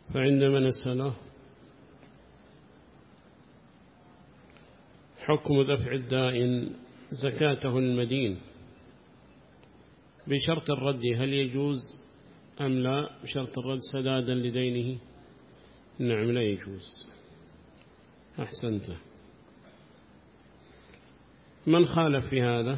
فعندما نسأله حكم دفع الدائن زكاته المدين بشرط الرد هل يجوز أم لا؟ بشرط الرد سدادا لدينه. نعم لا يجوز. أحسنت. من خالف في هذا؟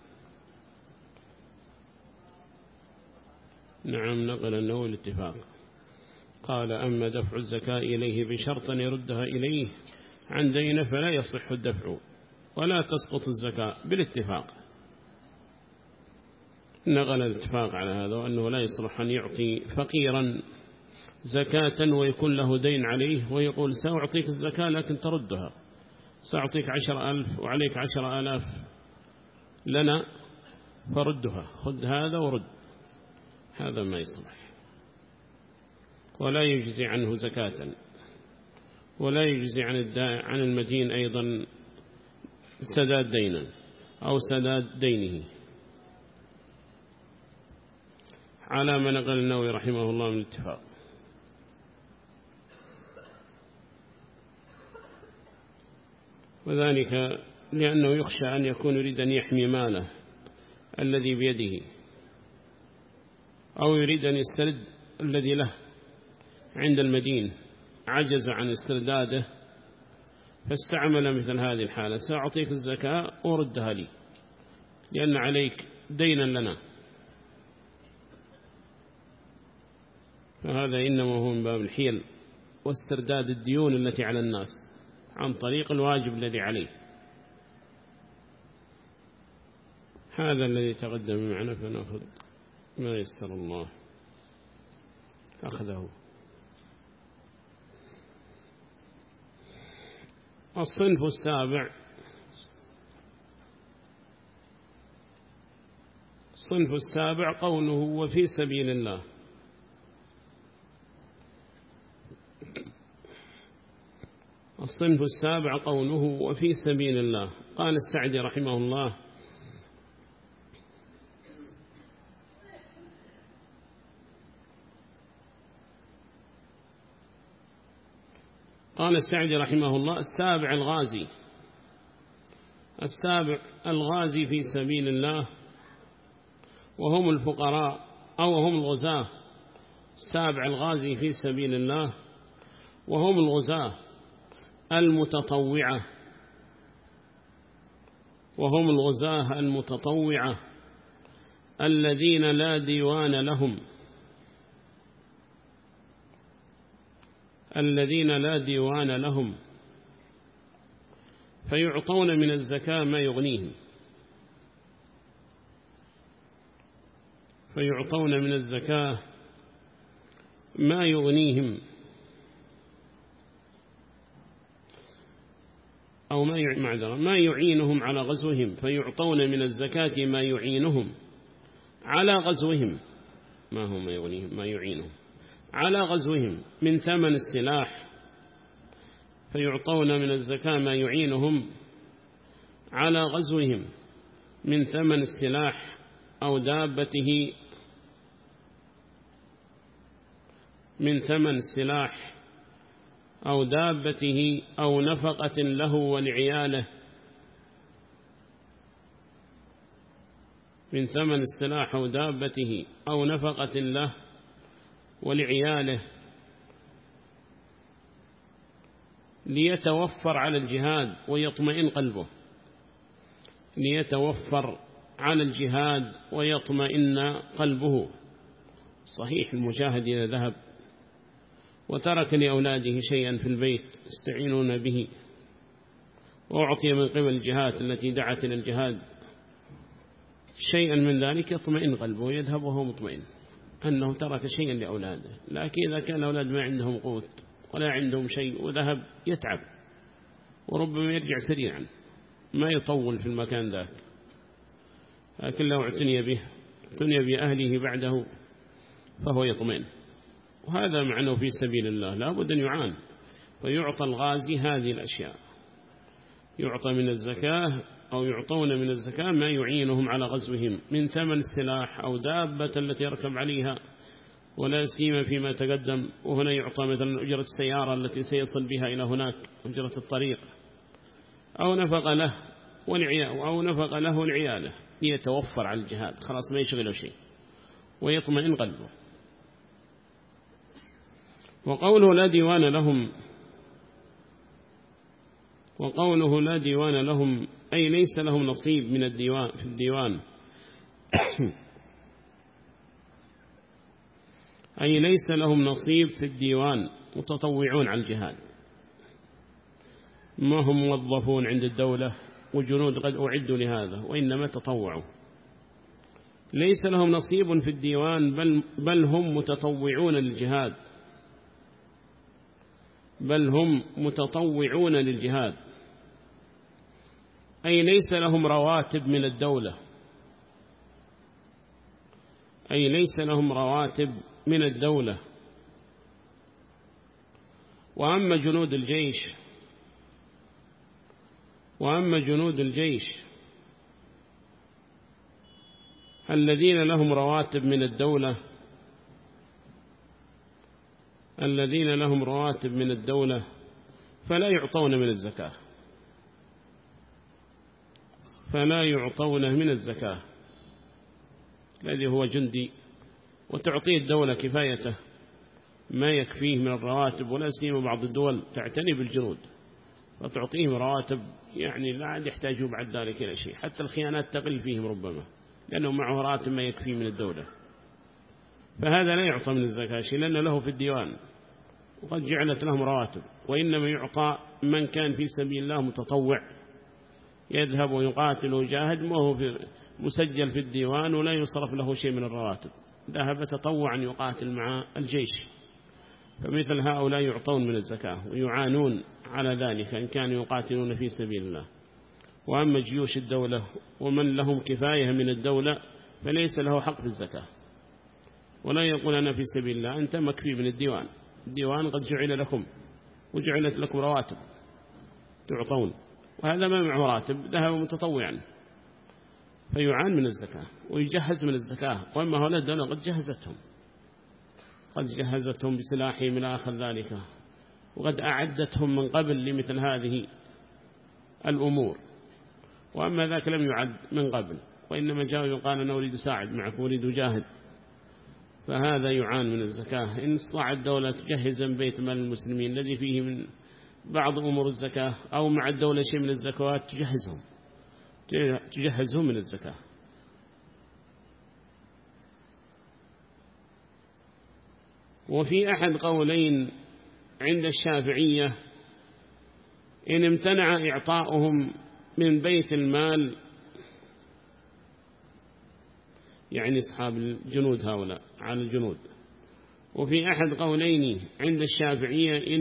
نعم نقل النووي الاتفاق، قال أما دفع الزكاة إليه بشرط أن يردها إليه عن دينه فلا يصح الدفع ولا تسقط الزكاة بالاتفاق. نقل الاتفاق على هذا وأنه لا يصلح أن يعطي فقيرا زكاة ويكون له دين عليه ويقول سأعطيك الزكاة لكن تردها، سأعطيك 10,000 وعليك 10,000 لنا فردها، خذ هذا ورد. هذا ما يصلح، ولا يجزي عنه زكاة، ولا يجزي عن المدين أيضا سداد دينا أو سداد دينه، على ما نقل النووي رحمه الله من الاتفاق. وذلك لأنه يخشى أن يكون يريد أن يحمي ماله الذي بيده، أو يريد أن يسترد الذي له عند المدين، عجز عن استرداده فاستعمل مثل هذه الحالة، سأعطيك الزكاة وردها لي لأن عليك دينا لنا. فهذا إنما هو من باب الحيل واسترداد الديون التي على الناس عن طريق الواجب الذي عليه. هذا الذي تقدم معنا، فنأخذ ما يسر الله أخذه. الصنف السابع، الصنف السابع قوله وفي سبيل الله. الصنف السابع قوله وفي سبيل الله. قال السعدي رحمه الله السابع الغازي، السابع الغازي في سبيل الله وهم الفقراء أو هم الغزاة. السابع الغازي في سبيل الله وهم الغزاة المتطوعة، وهم الغزاة المتطوعة الذين لا ديوان لهم، الذين لا ديوان لهم فيعطون من الزكاة ما يغنيهم، فيعطون من الزكاة ما يغنيهم أو ما يعينهم على غزوهم، فيعطون من الزكاة ما يعينهم على غزوهم. ما هو ما يغنيهم؟ ما يعينهم على غزوهم من ثمن السلاح، فيعطون من الزكاة ما يعينهم على غزوهم من ثمن السلاح أو دابته، من ثمن السلاح أو دابته أو نفقة له ولعياله، من ثمن السلاح أو دابته أو نفقة له ولعياله ليتوفر على الجهاد ويطمئن قلبه، ليتوفر على الجهاد ويطمئن قلبه. صحيح المجاهد إذا ذهب وترك لأولاده شيئا في البيت يستعينون به وأعطي من قبل الجهات التي دعت إلى الجهاد شيئا من ذلك يطمئن قلبه ويذهب وهو مطمئن أنه ترك شيئا لأولاده. لكن إذا كان الأولاد ما عندهم قوت ولا عندهم شيء وذهب يتعب وربما يرجع سريعا، ما يطول في المكان ذاك، لكن لو اعتني به اعتني بأهله بعده فهو يطمئن. وهذا معنى في سبيل الله لا بد أن يعان، ويعطى الغازي هذه الأشياء، يعطى من الزكاة أو يعطون من الزكاة ما يعينهم على غزوهم من ثمن السلاح أو دابة التي يركب عليها ولا سيما فيما تقدم. وهنا يعطى مثلا أجرة السيارة التي سيصل بها إلى هناك، أجرة الطريق، أو نفق له ولعياله ليتوفر على الجهاد، خلاص ما يشغله شيء ويطمئن قلبه. وقوله لا ديوان لهم أي ليس لهم نصيب من الديوان في الديوان أي ليس لهم نصيب في الديوان، متطوعون على الجهاد، ما هم موظفون عند الدولة وجنود قد أعدوا لهذا، وإنما تطوعوا، ليس لهم نصيب في الديوان بل هم متطوعون للجهاد، أي ليس لهم رواتب من الدولة. وأما جنود الجيش الذين لهم رواتب من الدولة فلا يعطون من الزكاة، الذي هو جندي وتعطيه الدولة كفايته ما يكفيه من الرواتب، ولا سيما بعض الدول تعتني بالجنود فتعطيهم رواتب يعني لا عاد يحتاجوا بعد ذلك إلى شيء، حتى الخيانات تقل فيهم ربما، لأنه معه راتب ما يكفيه من الدولة، فهذا لا يعطى من الزكاة شيء لأنه له في الديوان وقد جعلت لهم رواتب. وإنما يعطى من كان في سبيل الله متطوع يذهب ويقاتل ويجاهد، ما هو مسجل في الديوان ولا يصرف له شيء من الرواتب، ذهب تطوعا يقاتل مع الجيش، فمثل هؤلاء يعطون من الزكاة ويعانون على ذلك إن كانوا يقاتلون في سبيل الله. وأما جيوش الدولة ومن لهم كفاية من الدولة فليس له حق في الزكاة، ولا يقول أنا في سبيل الله، أنت مكفي من الديوان قد جعل لكم وجعلت لكم رواتب تعطون، وهذا ما معه راتب ذهب متطوعا فيعان من الزكاة ويجهز من الزكاة. وأما هؤلاء الدولة قد جهزتهم بسلاحهم إلى آخر ذلك، وقد أعدتهم من قبل لمثل هذه الأمور. وأما ذاك لم يعد من قبل، وإنما جاء يقال أنا أريد أساعد معكم أريد أجاهد، فهذا يعان من الزكاة. إن استطاعت الدولة تجهز بيت مال المسلمين الذي فيه من بعض أمور الزكاة أو مع الدولة شيء من الزكوات تجهزهم من الزكاة. وفي أحد قولين عند الشافعية إن امتنع إعطاؤهم من بيت المال، يعني أصحاب الجنود هؤلاء على الجنود. وفي أحد قولين عند الشافعية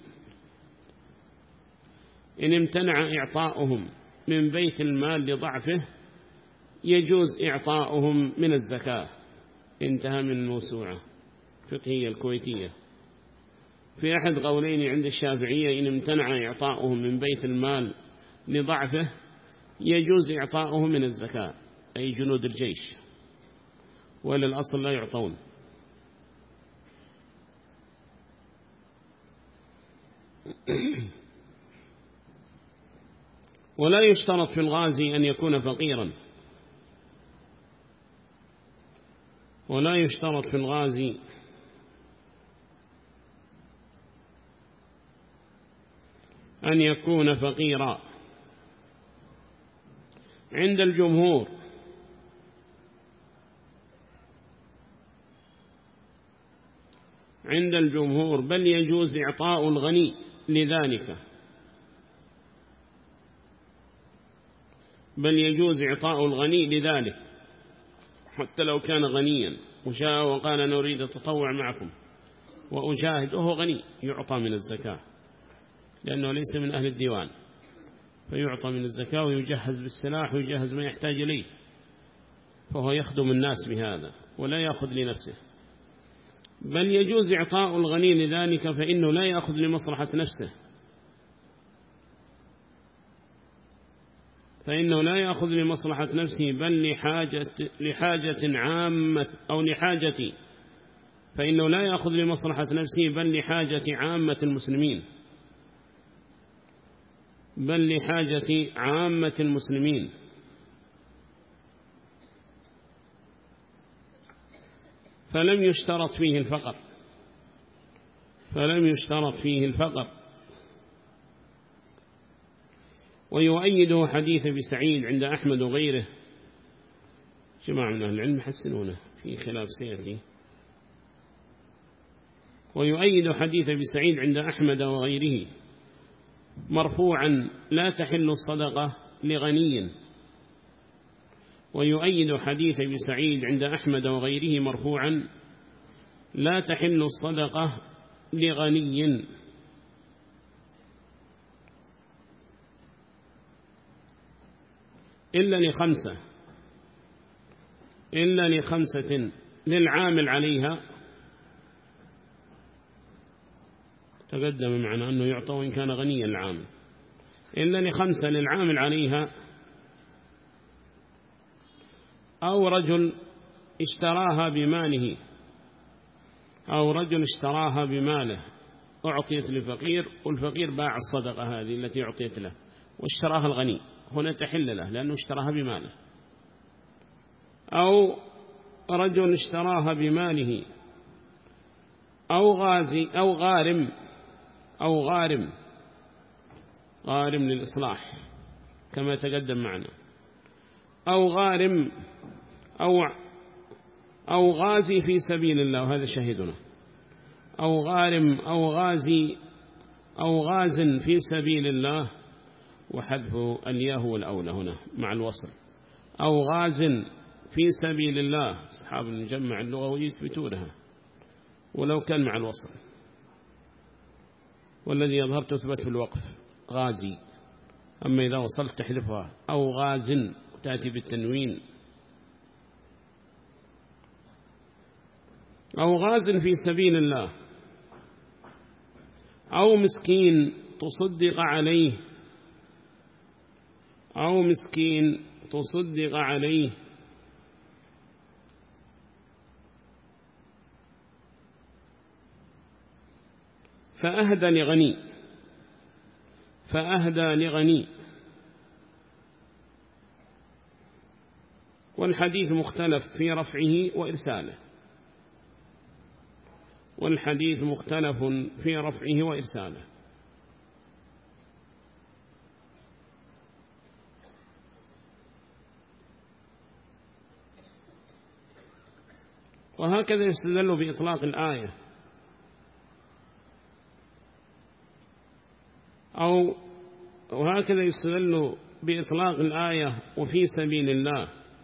إن امتنع إعطاؤهم من بيت المال لضعفه يجوز إعطاؤهم من الزكاة. انتهى من الموسوعة فقهية الكويتية. في أحد قولين عند الشافعية إن امتنع إعطاؤهم من بيت المال لضعفه يجوز إعطاؤهم من الزكاة، أي جنود الجيش، ولا الأصل لا يعطون. ولا يشترط في الغازي أن يكون فقيرا، أن يكون فقيرا عند الجمهور، بل يجوز إعطاء الغني لذلك، حتى لو كان غنيا وشاء وقال أنا أريد أتطوع معكم وأجاهد وهو غني يعطى من الزكاة، لأنه ليس من أهل الديوان، فيعطى من الزكاة ويجهز بالسلاح ويجهز ما يحتاج إليه، فهو يخدم الناس بهذا ولا يأخذ لنفسه. بل يجوز إعطاء الغني لذلك فإنه لا يأخذ لمصلحة نفسه، بل لحاجة عامة أو لحاجة فإنه لا يأخذ لمصلحة نفسه بل لحاجة عامة المسلمين، بل لحاجة عامة المسلمين. فلم يشترط فيه الفقر، فلم يشترط فيه الفقر. ويؤيده حديث أبي سعيد عند أحمد وغيره، جماعة من أهل العلم يحسنونه في خلاف سيأتي. ويؤيد حديث أبي سعيد عند أحمد وغيره مرفوعا لا تحل الصدقة لغني. ويؤيد حديث أبي سعيد عند أحمد وغيره مرفوعا لا تحل الصدقة لغني. إلا لخمسة للعامل عليها، تقدم معنا أنه يعطى وإن كان غنيا العامل، إلا لخمسة للعامل عليها: أو رجل اشتراها بماله، أو رجل اشتراها بماله أعطيت لفقير، والفقير باع الصدقة هذه التي أعطيت له واشتراها الغني، هنا تحل له لأنه اشتراها بماله. أو رجل اشتراها بماله، أو غازي أو غارم للإصلاح كما تقدم معنا، أو غارم أو غازي في سبيل الله، وهذا شهدنا، أو غارم أو غازي أو غاز في سبيل الله، وحذف الياء والأولى هنا مع الوصل، أو غاز في سبيل الله. أصحاب المجمع اللغوي يثبتونها ولو كان مع الوصل، والذي يظهر تثبت في الوقف غازي، أما إذا وصلت تحذفها، أو غاز تأتي بالتنوين، أو غاز في سبيل الله، أو مسكين تصدق عليه، أو مسكين تصدق عليه، فأهدى لغني. والحديث مختلف في رفعه وإرساله، والحديث مختلف في رفعه وإرساله. وهكذا يستدل بإطلاق الآية، وهكذا يستدل بإطلاق الآية وفي سبيل الله،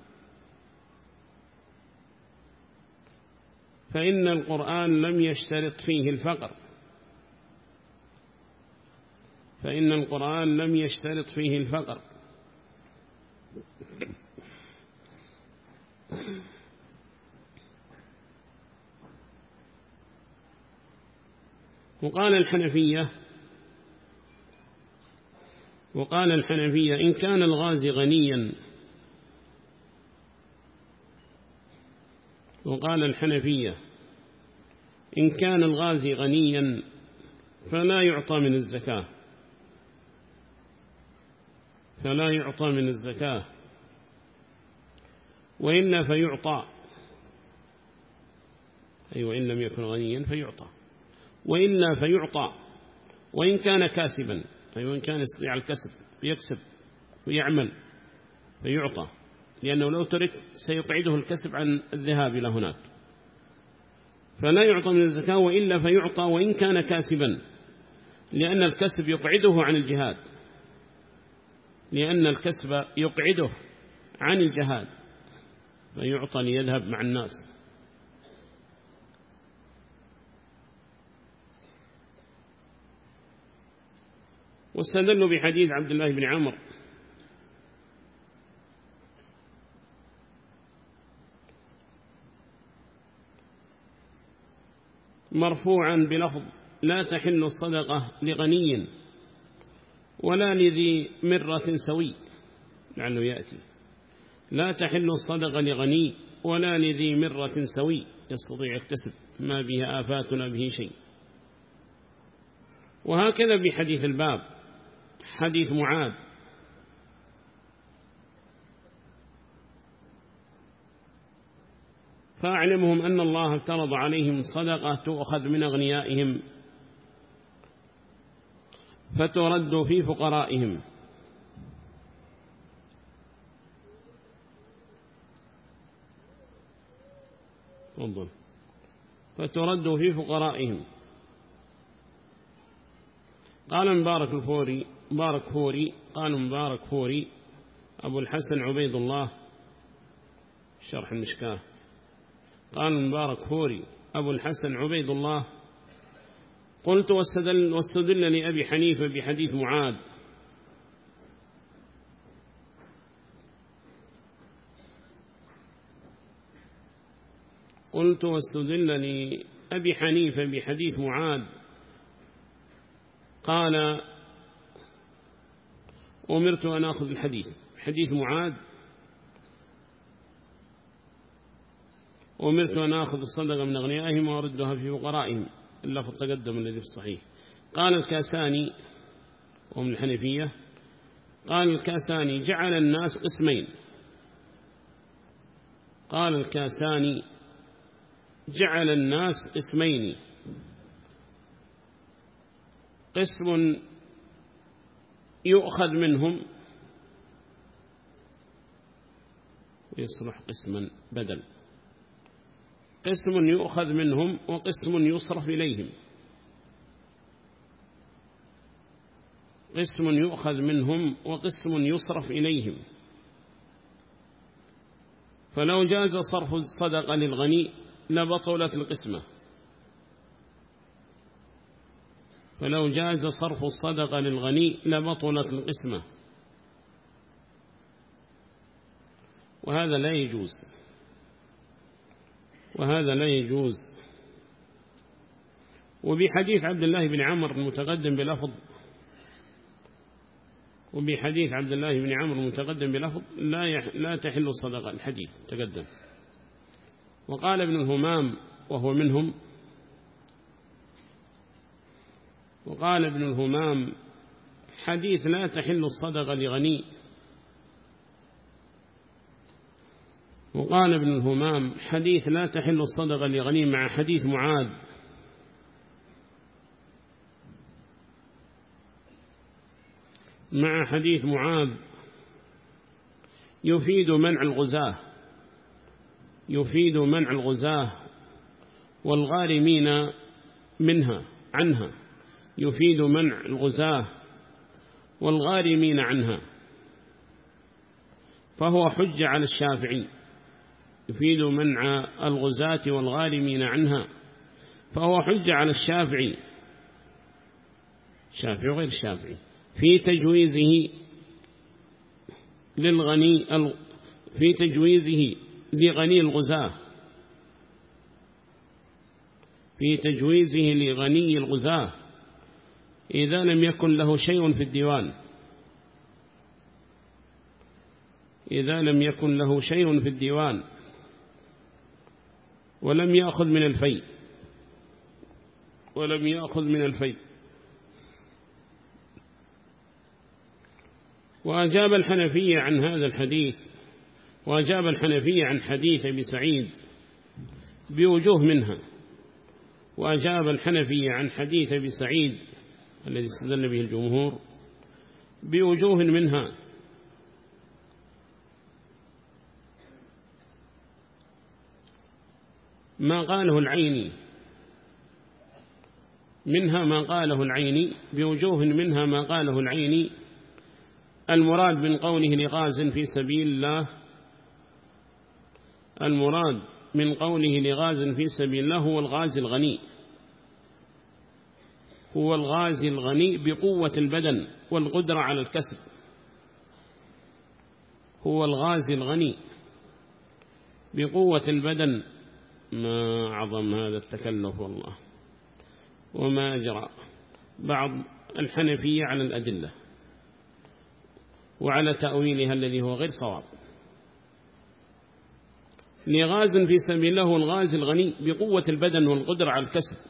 فإن القرآن لم يشترط فيه الفقر، فإن القرآن لم يشترط فيه الفقر. وقال الحنفية إن كان الغازي غنيا، وقال الحنفية إن كان الغازي غنيا فلا يعطى من الزكاة، فلا يعطى من الزكاة، وإلا فيعطى، أي وإن لم يكن غنيا فيعطى، وإلا فيعطى وإن كان كاسبا، أي وإن كان يستطيع الكسب يكسب ويعمل فيعطى، لأنه لو ترك سيقعده الكسب عن الذهاب إلى هناك، فلا يعطى من الزكاة، وإلا فيعطى وإن كان كاسبا، لأن الكسب يقعده عن الجهاد، لأن الكسب يقعده عن الجهاد فيعطى ليذهب مع الناس. واستدلوا بحديث عبد الله بن عمرو مرفوعا بلفظ لا تحل الصدقة لغني ولا لذي مرة سوي، لعله يأتي لا تحل الصدقة لغني ولا لذي مرة سوي، يستطيع يكتسب ما به آفاتنا به شيء. وهكذا بحديث الباب حديث معاذ، فأعلمهم أن الله افترض عليهم صدقة تؤخذ من أغنيائهم فترد في فقرائهم. فترد في فقرائهم. قال مبارك فوري أبو الحسن عبيد الله شرح المشكاة، قال مبارك فوري أبو الحسن عبيد الله: قلت واستدلني أبي حنيفة بحديث معاذ. قلت واستدلني أبي حنيفة بحديث معاذ قال: أمرت أن أخذ الحديث، حديث معاذ، أمرت أن أخذ الصدقة من أغنيائهم وأردها في فقرائهم، اللفظ تقدم الذي في الصحيح. قال الكاساني وهم الحنفية، قال الكاساني: جعل الناس قسمين. قال الكاساني: جعل الناس قسمين، قسم يؤخذ منهم، يصلح قسما بدل، قسم يؤخذ منهم وقسم يصرف إليهم، قسم يؤخذ منهم وقسم يصرف إليهم. فلو جاز صرف الصدقة للغني لبطلت القسمة، فلو جاز صرف الصدقة للغني لبطلت القسمة، وهذا لا يجوز، وهذا لا يجوز. وبحديث عبد الله بن عمرو المتقدم بلفظ، وبحديث عبد الله بن عمرو المتقدم بلفظ لا تحل الصدقة، الحديث تقدم. وقال ابن الهمام وهو منهم، وقال ابن الهمام: حديث لا تحل الصدقة لغني. وقال ابن الهمام: حديث لا تحل الصدقة لغني مع حديث معاذ، مع حديث معاذ يفيد منع الغزاة، يفيد منع الغزاة والغارمين عنها، يفيد منع الغزاة والغارمين عنها، فهو حجة على الشافعي. يفيد منع الغزاة والغارمين عنها، فهو حجة على الشافعي، الشافعي وغير الشافعي، في تجويزه للغني، في تجويزه لغني الغزاة، في تجويزه لغني الغزاة إذا لم يكن له شيء في الديوان، إذا لم يكن له شيء في الديوان ولم يأخذ من الفيء، ولم يأخذ من الفيء. وأجاب الحنفية عن هذا الحديث، وأجاب الحنفية عن حديث أبي سعيد بوجوه منها، وأجاب الحنفية عن حديث أبي سعيد الذي استدل به الجمهور بوجوه منها. ما قاله العيني، منها ما قاله العيني بوجوه منها ما قاله العيني: المراد من قوله لغاز في سبيل الله، المراد من قوله لغاز في سبيل الله هو الغازي الغني، هو الغازي الغني بقوة البدن والقدرة على الكسب، هو الغازي الغني بقوة البدن. ما عظم هذا التكلف والله، وما أجرى بعض الحنفية على الأدلة وعلى تأويلها الذي هو غير صواب. لغاز في سبيل الله والغازي الغني بقوة البدن والقدرة على الكسب.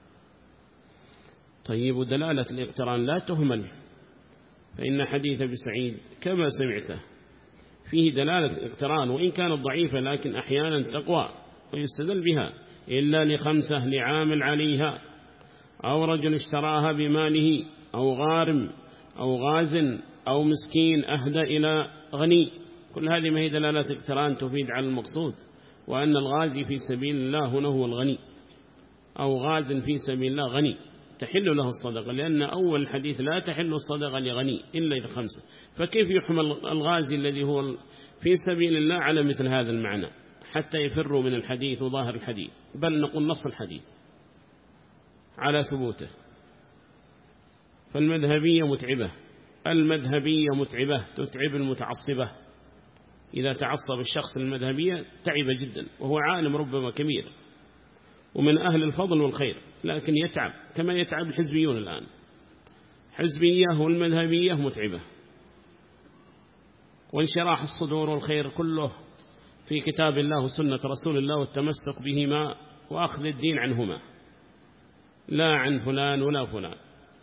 طيب دلالة الاقتران لا تهمل، فإن حديث أبي سعيد كما سمعته فيه دلالة الاقتران، وإن كانت ضعيفة لكن أحيانا تقوى ويستدل بها، إلا ل5 لعامل عليها أو رجل اشتراها بماله أو غارم أو غاز أو مسكين أهدى إلى غني. كل هذه ما هي دلالة اقتران تفيد على المقصود، وأن الغازي في سبيل الله هنا هو الغني، أو غاز في سبيل الله غني تحل له الصدقة، لأن أول الحديث لا تحل الصدقة لغني إلا ل5. فكيف يحمل الغازي الذي هو في سبيل الله على مثل هذا المعنى حتى يفروا من الحديث وظاهر الحديث، بل نقول نص الحديث على ثبوته. فالمذهبية متعبة، المذهبية متعبة تتعب المتعصبة. إذا تعصب الشخص المذهبية تعب جدا، وهو عالم ربما كبير ومن أهل الفضل والخير، لكن يتعب كما يتعب الحزبيون الآن. حزبية والمذهبية متعبة. وانشراح الصدور والخير كله في كتاب الله وسنة رسول الله والتمسك بهما وأخذ الدين عنهما، لا عن فلان ولا فلان.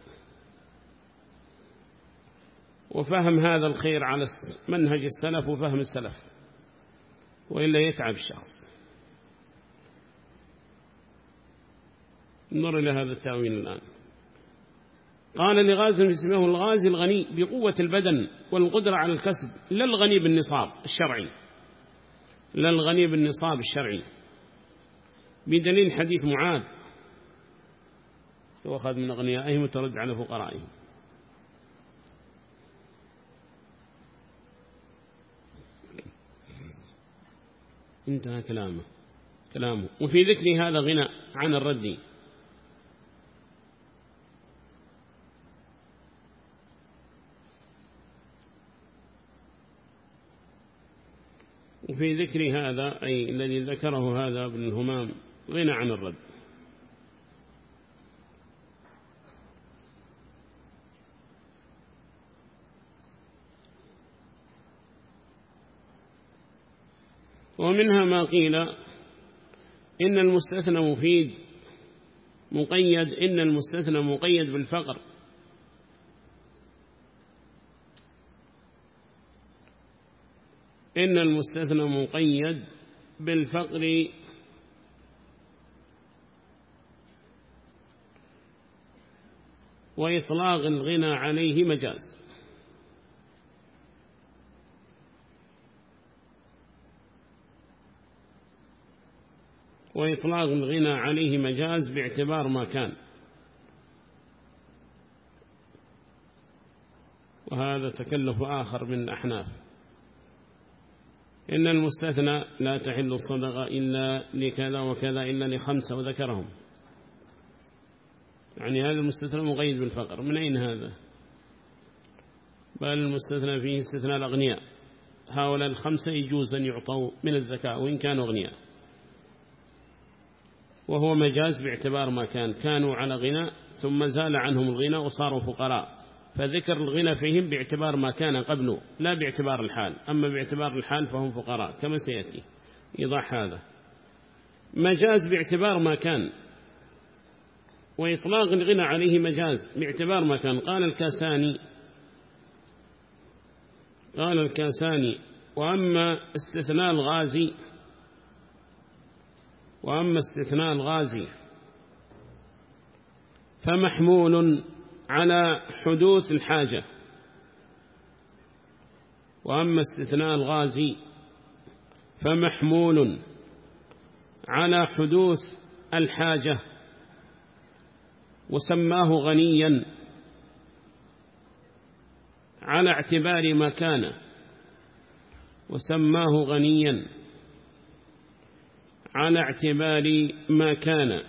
وفهم هذا الخير على منهج السلف وفهم السلف، وإلا يتعب الشخص. نظر إلى هذا التأويل الآن. قال لغازي اسمه الغازي الغني بقوة البدن والقدرة على الكسب، لا الغني بالنصاب الشرعي، لا الغني بالنصاب الشرعي، بدليل حديث معاذ وأخذ من أغنيائهم وترد على فقرائهم. انتهى كلامه. وفي ذكر هذا غنى عن الرد. وفي ذكر هذا أي الذي ذكره هذا ابن الهمام غنى عن الرد. ومنها ما قيل إن المستثنى مفيد مقيد، إن المستثنى مقيد بالفقر، إن المستثنى مقيد بالفقر وإطلاق الغنى عليه مجاز. وإطلاق الغنى عليه مجاز باعتبار ما كان، وهذا تكلف آخر من الأحناف. إن المستثنى لا تحل الصدقة إلا لكذا وكذا إلا ل5 وذكرهم، يعني هذا المستثنى مقيد بالفقر. من أين هذا؟ بل المستثنى فيه استثناء الأغنياء، هؤلاء 5 يجوز أن يعطوا من الزكاة وإن كانوا أغنياء، وهو مجاز باعتبار ما كانوا على غنى ثم زال عنهم الغنى وصاروا فقراء، فذكر الغنى فيهم باعتبار ما كان قبله لا باعتبار الحال، أما باعتبار الحال فهم فقراء كما سيأتي إيضاح هذا. مجاز باعتبار ما كان، وإطلاق الغنى عليه مجاز باعتبار ما كان. قال الكاساني وأما استثناء الغازي فمحمول على حدوث الحاجة. وأما استثناء الغازي فمحمول على حدوث الحاجة وسماه غنيا على اعتبار ما كان، وسماه غنيا على اعتبار ما كان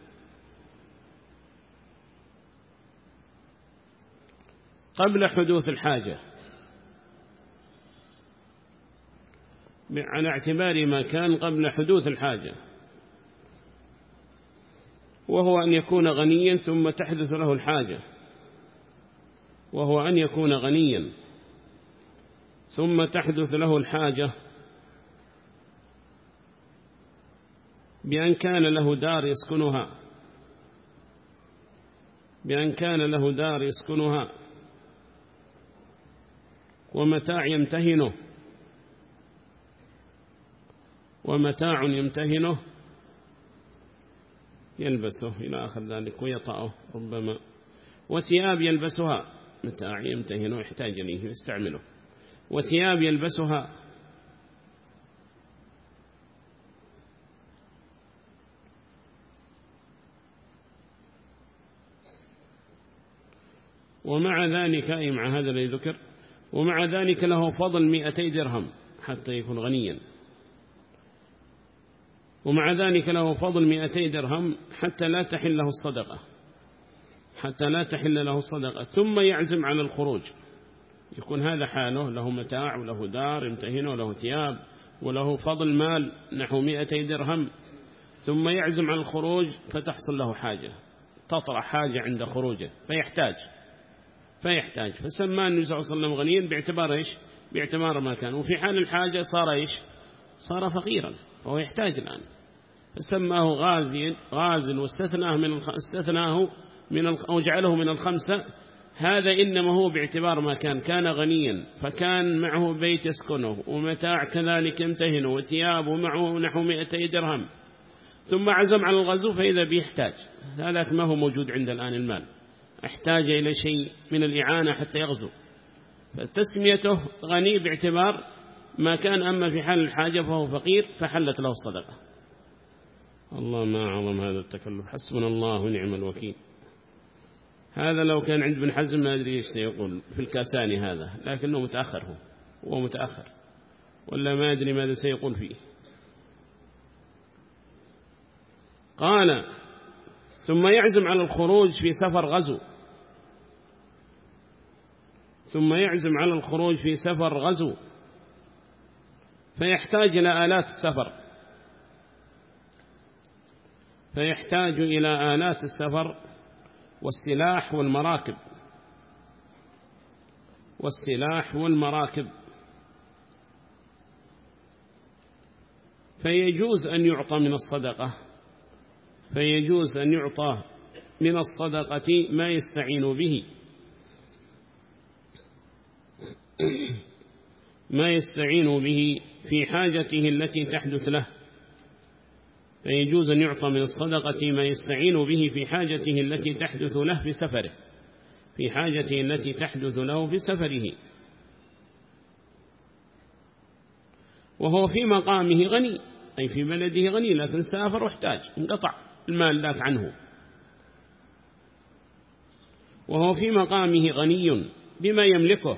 قبل حدوث الحاجة، على اعتبار ما كان قبل حدوث الحاجة، وهو أن يكون غنيا ثم تحدث له الحاجة، وهو أن يكون غنيا ثم تحدث له الحاجة بأن كان له دار يسكنها، بأن كان له دار يسكنها ومتاع يمتهنه، ومتاع يمتهنه يلبسه إلى آخر ذلك ويطأه ربما، وثياب يلبسها، متاع يمتهنه يحتاج إليه يستعمله، وثياب يلبسها، ومع ذلك أي مع هذا الذي ذكر، ومع ذلك له فضل 200 درهم حتى يكون غنيا، ومع ذلك له فضل 200 درهم حتى لا تحل له الصدقة، حتى لا تحل له الصدقة، ثم يعزم على الخروج، يكون هذا حاله، له متاع وله دار يمتهنه وله ثياب وله فضل مال نحو 200 درهم، ثم يعزم على الخروج فتحصل له حاجة، تطرح حاجة عند خروجه فيحتاج فسماه النبي صلى الله عليه وسلم غنيا باعتبار إيش؟ باعتبار ما كان، وفي حال الحاجة صار إيش؟ صار فقيرا، فهو يحتاج الآن، فسماه غازل واستثناه أو جعله من الخمسة. هذا إنما هو باعتبار ما كان غنيا، فكان معه بيت يسكنه ومتاع كذلك يمتهنه وثيابه معه نحو 200 درهم، ثم عزم على الغزو فإذا بيحتاج، هذا ما هو موجود عند الآن المال، احتاج إلى شيء من الإعانة حتى يغزو، فتسميته غني باعتبار ما كان، أما في حال الحاجة فهو فقير فحلت له الصدقة. الله ما أعظم هذا التكلف، حسبنا الله ونعم الوكيل. هذا لو كان عند ابن حزم ما أدري إيش سيقول في الكاساني هذا، لكنه متأخر، هو متأخر، ولا ما أدري ماذا سيقول فيه. قال ثم يعزم على الخروج في سفر غزو، ثم يعزم على الخروج في سفر غزو فيحتاج إلى آلات السفر، فيحتاج إلى آلات السفر والسلاح والمراكب، والسلاح والمراكب، فيجوز أن يعطى من الصدقة، فيجوز أن يعطى من الصدقة ما يستعين به، ما يستعين به في حاجته التي تحدث له، فيجوز أن يعطى من الصدقة ما يستعين به في حاجته التي تحدث له في سفره، في حاجته التي تحدث له في سفره، وهو في مقامه غني، أي في بلده غني، لكن سافر واحتاج، انقطع المال ذاك عنه، وهو في مقامه غني بما يملكه،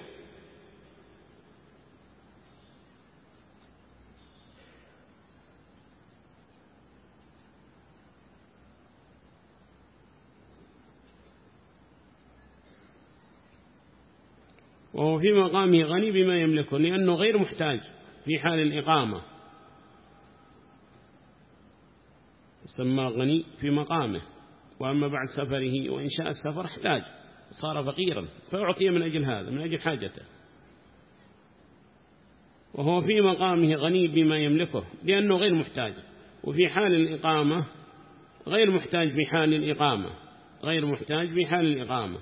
وهو في مقامه غني بما يملكه، لأنه غير محتاج في حال الإقامة، سمى غني في مقامه، وأما بعد سفره وإنشاء السفر احتاج، صار فقيرا فأعطي من أجل هذا، من أجل حاجته، وهو في مقامه غني بما يملكه لأنه غير محتاج، وفي حال الإقامة غير محتاج في حال الإقامة، غير محتاج في حال الإقامة،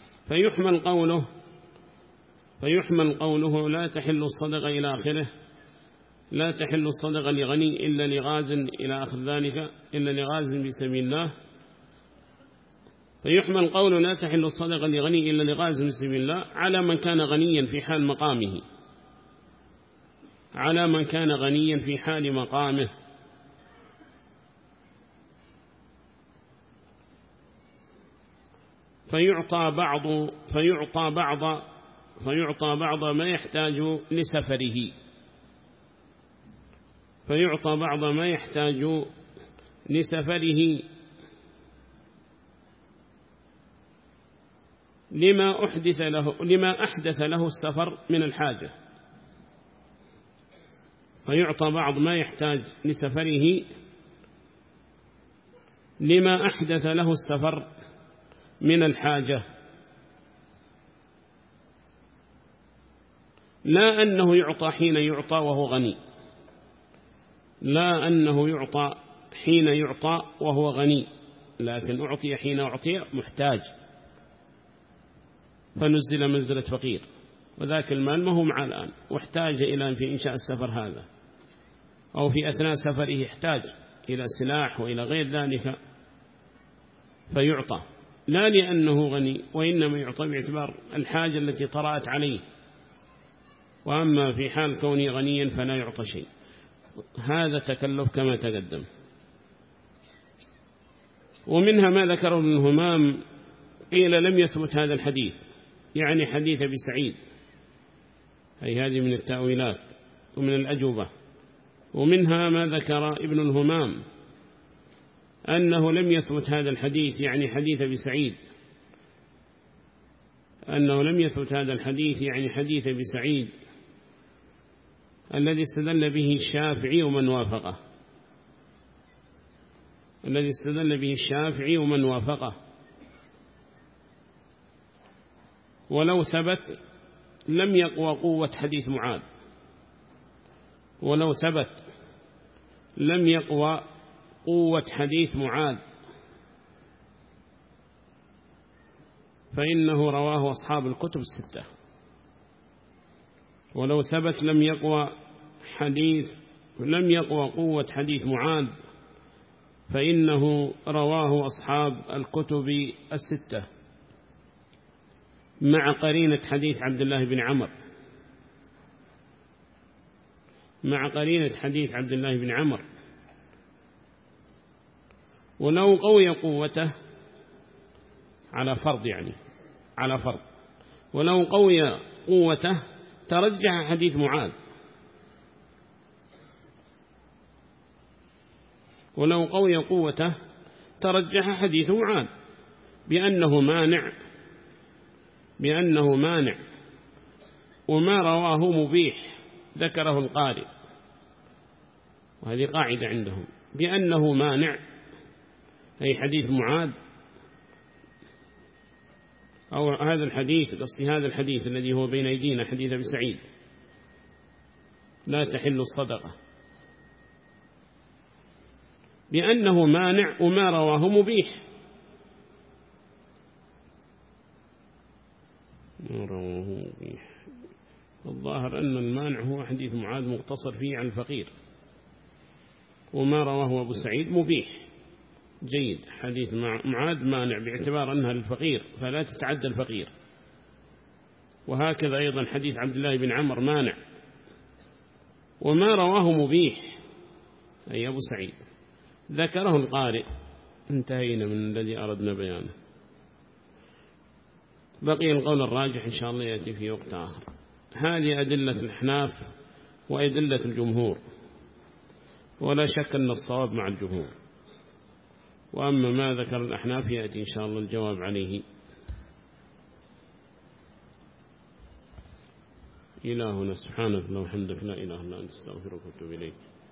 فيحمل قوله لا تحل الصدقة إلى آخره، لا تحل الصدقة لغني إلا لغاز إلى آخر ذلك، إلا لغاز بسبيل الله، فيحمل قوله لا تحل الصدقة لغني إلا لغاز بسبيل الله على من كان غنيا في حال مقامه، على من كان غنيا في حال مقامه، فيعطى بعض ما يحتاج لسفره، فيعطى بعض ما يحتاج لسفره لما أحدث له السفر من الحاجة، فيعطى بعض ما يحتاج لسفره لما أحدث له السفر من الحاجة، لا أنه يعطى حين يعطى وهو غني، لا أنه يعطى حين يعطى وهو غني، لكن أعطي حين أعطي محتاج فنزل منزلة فقير، وذاك المال ما هو مع الآن، واحتاج إلى في إنشاء السفر هذا، أو في أثناء سفره يحتاج إلى سلاح وإلى غير ذلك فيعطى، لا لأنه غني، وإنما يعطى باعتبار الحاجة التي طرأت عليه. وأما في حال كونه غنيا فلا يعطى شيء، هذا تكلف كما تقدم. ومنها ما ذكره ابن همام، قيل لم يثبت هذا الحديث، يعني حديث أبي سعيد، أي هذه من التأويلات ومن الأجوبة. ومنها ما ذكر ابن الهمام أنه لم يثبت هذا الحديث، يعني حديث أبي سعيد، أنه لم يثبت هذا الحديث يعني حديث أبي سعيد الذي استدل به الشافعي ومن وافقه، الذي استدل به الشافعي ومن وافقه. ولو ثبت لم يقوى قوة حديث معاذ، ولو ثبت لم يقوى قوة حديث معاذ، فإنه رواه أصحاب الكتب الستة. ولو ثبت لم يقوى قوة حديث معاذ، فإنه رواه أصحاب الكتب الستة مع قرينة حديث عبد الله بن عمر، مع قرينة حديث عبد الله بن عمر. ولو قوي قوته على فرض، يعني على فرض، ولو قوي قوته ترجح حديث معاذ، ولو قوي قوته ترجح حديث معاذ بأنه مانع وما رواه مبيح ذكره القارئ، وهذه قاعدة عندهم، بأنه مانع أي حديث معاذ، أو هذا الحديث، قصدي هذا الحديث الذي هو بين أيدينا حديث أبي سعيد لا تحل الصدقة، بأنه مانع وما رواه مبيح. الظاهر أن المانع هو حديث معاذ مقتصر فيه عن الفقير، وما رواه أبو سعيد مبيح. جيد، حديث معاذ مانع باعتبار أنها للفقير فلا تتعدى الفقير. وهكذا أيضا حديث عبد الله بن عمر مانع، وما رواه مبيح أي أبو سعيد ذكره القارئ. انتهينا من الذي أردنا بيانه. بقي القول الراجح إن شاء الله يأتي في وقت آخر. هذه أدلة الأحناف وأدلة الجمهور، ولا شك أن الصواب مع الجمهور. وأما ما ذكر الأحناف يأتي إن شاء الله الجواب عليه. إلهنا سبحانك اللهم وبحمدك لا إله إلا أنت استغفرك وأتوب إليك.